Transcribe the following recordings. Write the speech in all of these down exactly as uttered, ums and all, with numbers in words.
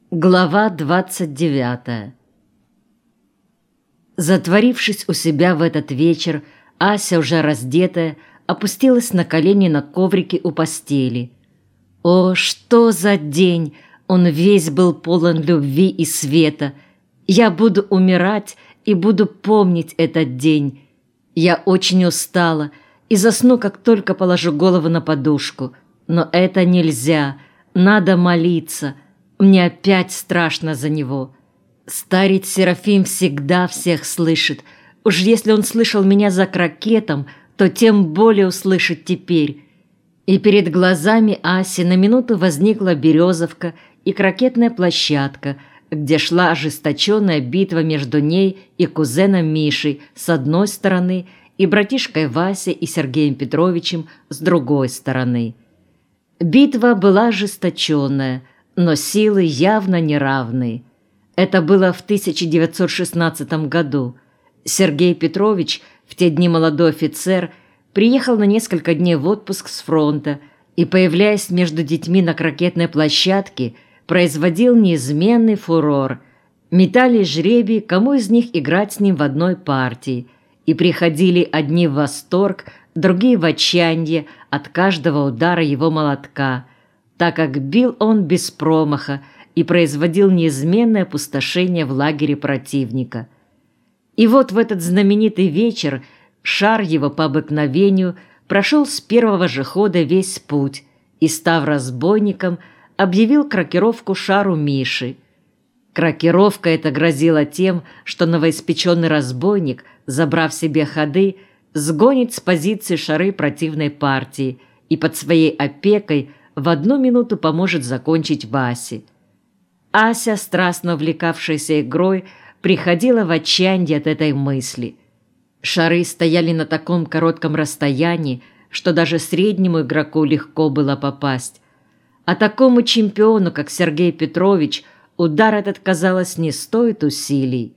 Глава двадцать девятая. Затворившись у себя в этот вечер, Ася, уже раздетая, опустилась на колени на коврике у постели. О, что за день! Он весь был полон любви и света. Я буду умирать и буду помнить этот день. Я очень устала и засну, как только положу голову на подушку. Но это нельзя, надо молиться. Мне опять страшно за него. Старец Серафим всегда всех слышит. Уж если он слышал меня за крокетом, то тем более услышит теперь. И перед глазами Аси на минуту возникла березовка и крокетная площадка, где шла ожесточенная битва между ней и кузеном Мишей с одной стороны и братишкой Васей и Сергеем Петровичем с другой стороны. Битва была ожесточенная, но силы явно неравные. Это было в тысяча девятьсот шестнадцатом году. Сергей Петрович, в те дни молодой офицер, приехал на несколько дней в отпуск с фронта и, появляясь между детьми на крокетной площадке, производил неизменный фурор. Метали жребий, кому из них играть с ним в одной партии, и приходили одни в восторг, другие в отчаяние от каждого удара его молотка, так как бил он без промаха и производил неизменное опустошение в лагере противника. И вот в этот знаменитый вечер шар его по обыкновению прошел с первого же хода весь путь и, став разбойником, объявил крокировку шару Миши. Крокировка эта грозила тем, что новоиспеченный разбойник, забрав себе ходы, сгонит с позиции шары противной партии и под своей опекой в одну минуту поможет закончить Васе. Ася, страстно увлекавшаяся игрой, приходила в отчаяние от этой мысли. Шары стояли на таком коротком расстоянии, что даже среднему игроку легко было попасть. А такому чемпиону, как Сергей Петрович, удар этот, казалось, не стоит усилий.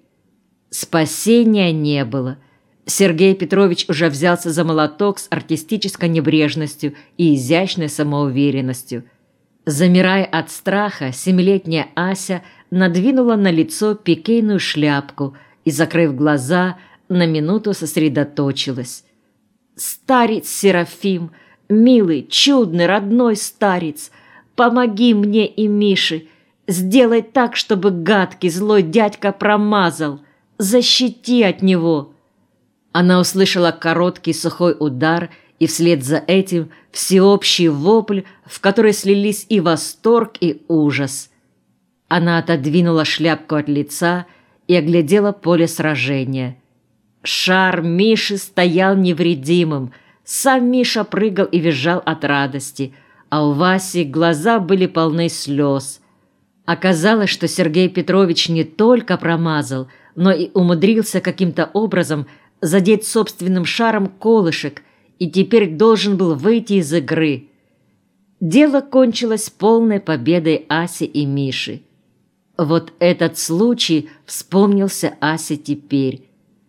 Спасения не было. Сергей Петрович уже взялся за молоток с артистической небрежностью и изящной самоуверенностью. Замирая от страха, семилетняя Ася надвинула на лицо пикейную шляпку и, закрыв глаза, на минуту сосредоточилась. «Старец Серафим, милый, чудный, родной старец, помоги мне и Мише, сделай так, чтобы гадкий злой дядька промазал, защити от него». Она услышала короткий сухой удар, и вслед за этим всеобщий вопль, в который слились и восторг, и ужас. Она отодвинула шляпку от лица и оглядела поле сражения. Шар Миши стоял невредимым, сам Миша прыгал и визжал от радости, а у Васи глаза были полны слез. Оказалось, что Сергей Петрович не только промазал, но и умудрился каким-то образом задеть собственным шаром колышек и теперь должен был выйти из игры. Дело кончилось полной победой Аси и Миши. Вот этот случай вспомнился Асе теперь.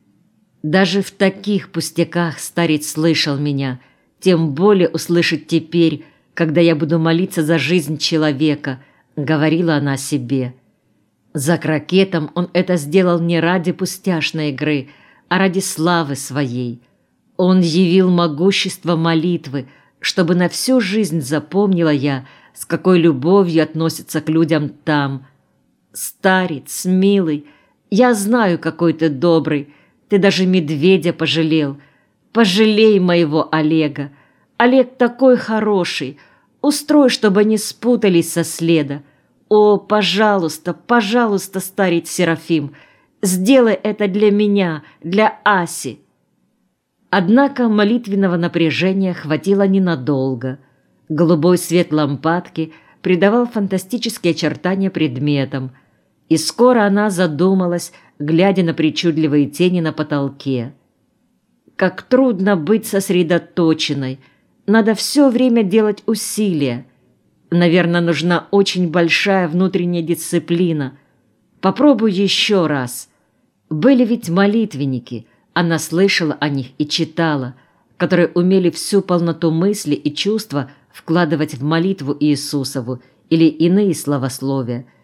Даже в таких пустяках старец слышал меня, тем более услышит теперь, когда я буду молиться за жизнь человека, говорила она себе. За крокетом он это сделал не ради пустяшной игры, а ради славы своей. Он явил могущество молитвы, чтобы на всю жизнь запомнила я, с какой любовью относятся к людям там. Старец, милый, я знаю, какой ты добрый, ты даже медведя пожалел. Пожалей моего Олега. Олег такой хороший, устрой, чтобы они спутались со следа. О, пожалуйста, пожалуйста, старец Серафим, сделай это для меня, для Аси. Однако молитвенного напряжения хватило ненадолго. Голубой свет лампадки придавал фантастические очертания предметам, и скоро она задумалась, глядя на причудливые тени на потолке. Как трудно быть сосредоточенной, надо все время делать усилия. Наверное, нужна очень большая внутренняя дисциплина. Попробуй еще раз. Были ведь молитвенники, она слышала о них и читала, которые умели всю полноту мысли и чувства вкладывать в молитву Иисусову или иные славословия,